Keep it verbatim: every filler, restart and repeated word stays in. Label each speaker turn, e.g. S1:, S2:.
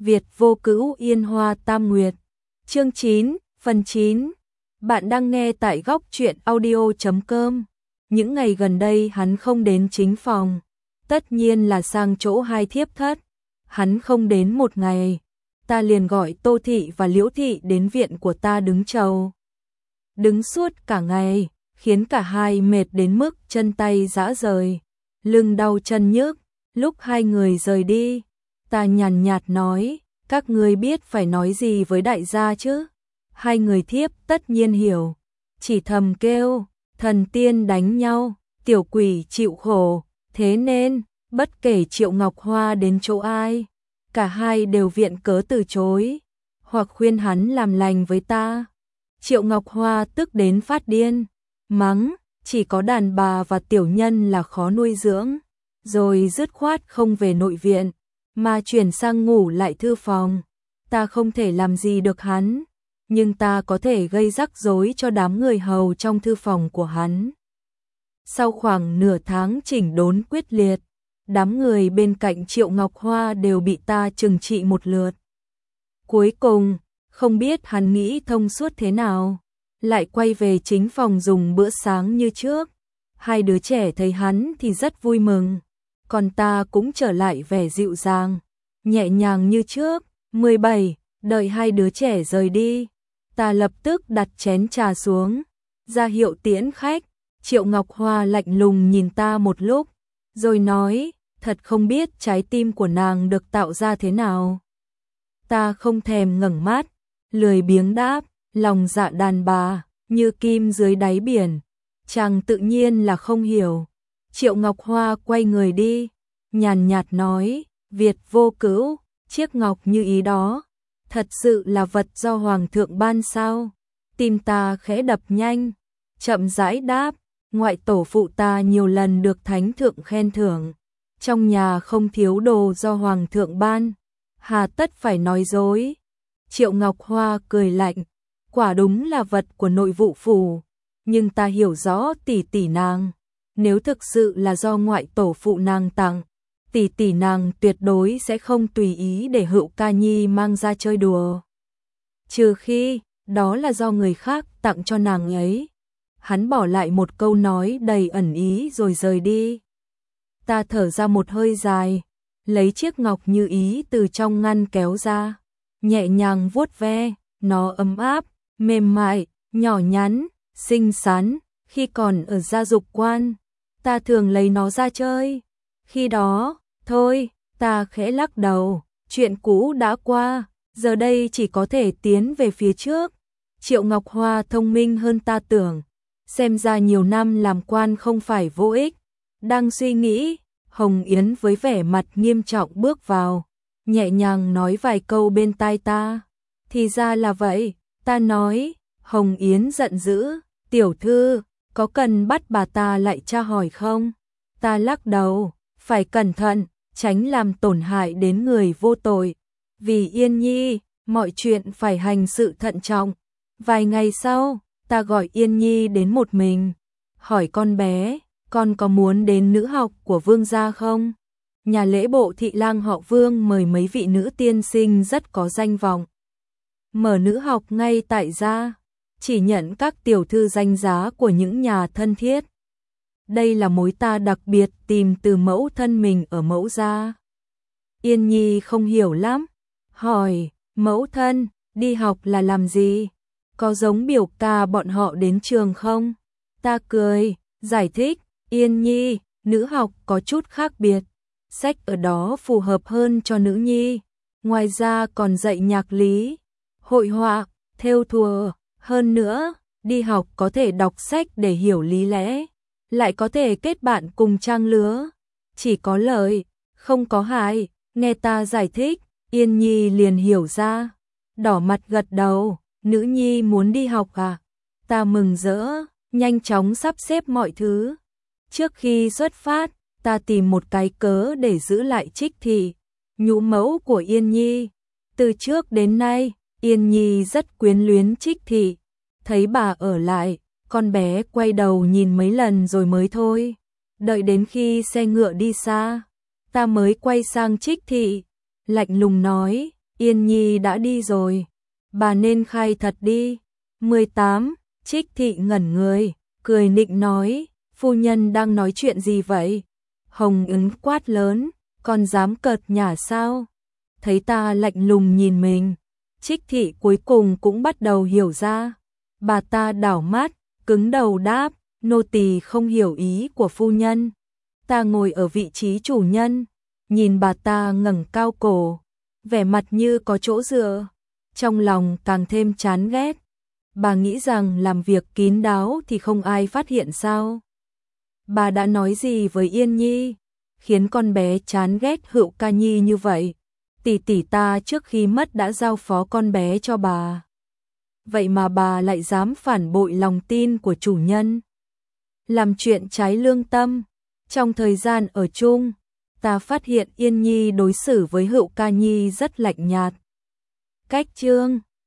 S1: Việt vô cữu yên hoa tam nguyệt. Chương chín, phần chín. Bạn đang nghe tại góc truyện audio chấm com. Những ngày gần đây hắn không đến chính phòng, tất nhiên là sang chỗ hai thiếp thất. Hắn không đến một ngày, ta liền gọi Tô Thị và Liễu Thị đến viện của ta đứng chầu. Đứng suốt cả ngày, khiến cả hai mệt đến mức chân tay rã rời, lưng đau chân nhức. Lúc hai người rời đi, ta nhàn nhạt nói, các ngươi biết phải nói gì với đại gia chứ? Hai người thiếp tất nhiên hiểu, chỉ thầm kêu, thần tiên đánh nhau, tiểu quỷ chịu khổ, thế nên, bất kể Triệu Ngọc Hoa đến chỗ ai, cả hai đều viện cớ từ chối, hoặc khuyên hắn làm lành với ta. Triệu Ngọc Hoa tức đến phát điên, mắng, chỉ có đàn bà và tiểu nhân là khó nuôi dưỡng, rồi dứt khoát không về nội viện, mà chuyển sang ngủ lại thư phòng. Ta không thể làm gì được hắn, nhưng ta có thể gây rắc rối cho đám người hầu trong thư phòng của hắn. Sau khoảng nửa tháng chỉnh đốn quyết liệt, đám người bên cạnh Triệu Ngọc Hoa đều bị ta trừng trị một lượt. Cuối cùng, không biết hắn nghĩ thông suốt thế nào, lại quay về chính phòng dùng bữa sáng như trước. Hai đứa trẻ thấy hắn thì rất vui mừng, còn ta cũng trở lại vẻ dịu dàng, nhẹ nhàng như trước. mười bảy, đợi hai đứa trẻ rời đi, ta lập tức đặt chén trà xuống, ra hiệu tiễn khách. Triệu Ngọc Hoa lạnh lùng nhìn ta một lúc, rồi nói, thật không biết trái tim của nàng được tạo ra thế nào. Ta không thèm ngẩng mắt, lười biếng đáp, lòng dạ đàn bà, như kim dưới đáy biển, chàng tự nhiên là không hiểu. Triệu Ngọc Hoa quay người đi, nhàn nhạt nói, Việt vô cữu, chiếc ngọc như ý đó, thật sự là vật do Hoàng thượng ban sao? Tim ta khẽ đập nhanh, chậm rãi đáp, ngoại tổ phụ ta nhiều lần được thánh thượng khen thưởng, trong nhà không thiếu đồ do Hoàng thượng ban, hà tất phải nói dối. Triệu Ngọc Hoa cười lạnh, quả đúng là vật của nội vụ phủ, nhưng ta hiểu rõ tỷ tỷ nàng, nếu thực sự là do ngoại tổ phụ nàng tặng, tỷ tỷ nàng tuyệt đối sẽ không tùy ý để Hữu Ca Nhi mang ra chơi đùa. Trừ khi, đó là do người khác tặng cho nàng ấy. Hắn bỏ lại một câu nói đầy ẩn ý rồi rời đi. Ta thở ra một hơi dài, lấy chiếc ngọc như ý từ trong ngăn kéo ra, nhẹ nhàng vuốt ve, nó ấm áp, mềm mại, nhỏ nhắn, xinh xắn. Khi còn ở gia dục quan, ta thường lấy nó ra chơi. Khi đó, thôi, ta khẽ lắc đầu, chuyện cũ đã qua, giờ đây chỉ có thể tiến về phía trước. Triệu Ngọc Hoa thông minh hơn ta tưởng, xem ra nhiều năm làm quan không phải vô ích. Đang suy nghĩ, Hồng Yến với vẻ mặt nghiêm trọng bước vào, nhẹ nhàng nói vài câu bên tai ta. Thì ra là vậy, ta nói. Hồng Yến giận dữ, tiểu thư, có cần bắt bà ta lại tra hỏi không? Ta lắc đầu, phải cẩn thận, tránh làm tổn hại đến người vô tội. Vì Yên Nhi, mọi chuyện phải hành sự thận trọng. Vài ngày sau, ta gọi Yên Nhi đến một mình, hỏi con bé, con có muốn đến nữ học của Vương gia không? Nhà lễ bộ thị lang họ Vương mời mấy vị nữ tiên sinh rất có danh vọng, mở nữ học ngay tại gia, chỉ nhận các tiểu thư danh giá của những nhà thân thiết. Đây là mối ta đặc biệt tìm từ mẫu thân mình ở mẫu gia. Yên Nhi không hiểu lắm, hỏi, mẫu thân, đi học là làm gì? Có giống biểu ca bọn họ đến trường không? Ta cười, giải thích, Yên Nhi, nữ học có chút khác biệt, sách ở đó phù hợp hơn cho nữ nhi. Ngoài ra còn dạy nhạc lý, hội họa, thêu thùa. Hơn nữa, đi học có thể đọc sách để hiểu lý lẽ, lại có thể kết bạn cùng trang lứa. Chỉ có lợi, không có hại. Nghe ta giải thích, Yên Nhi liền hiểu ra, đỏ mặt gật đầu, nữ nhi muốn đi học à? Ta mừng rỡ, nhanh chóng sắp xếp mọi thứ. Trước khi xuất phát, ta tìm một cái cớ để giữ lại Trích Thị, nhũ mẫu của Yên Nhi. Từ trước đến nay, Yên Nhi rất quyến luyến Trích Thị, thấy bà ở lại, con bé quay đầu nhìn mấy lần rồi mới thôi. Đợi đến khi xe ngựa đi xa, ta mới quay sang Trích Thị, lạnh lùng nói, Yên Nhi đã đi rồi, bà nên khai thật đi. mười tám, Trích Thị ngẩn người, cười nịnh nói, phu nhân đang nói chuyện gì vậy? Hồng Yến quát lớn, còn dám cợt nhả sao? Thấy ta lạnh lùng nhìn mình, Trích Thị cuối cùng cũng bắt đầu hiểu ra. Bà ta đảo mắt, cứng đầu đáp, nô tỳ không hiểu ý của phu nhân. Ta ngồi ở vị trí chủ nhân, nhìn bà ta ngẩng cao cổ, vẻ mặt như có chỗ dựa, trong lòng càng thêm chán ghét. Bà nghĩ rằng làm việc kín đáo thì không ai phát hiện sao? Bà đã nói gì với Yên Nhi, khiến con bé chán ghét Hựu Ca Nhi như vậy? Tỷ tỷ ta trước khi mất đã giao phó con bé cho bà. Vậy mà bà lại dám phản bội lòng tin của chủ nhân, làm chuyện trái lương tâm. Trong thời gian ở chung, ta phát hiện Yên Nhi đối xử với Hựu Ca Nhi rất lạnh nhạt. Cách chương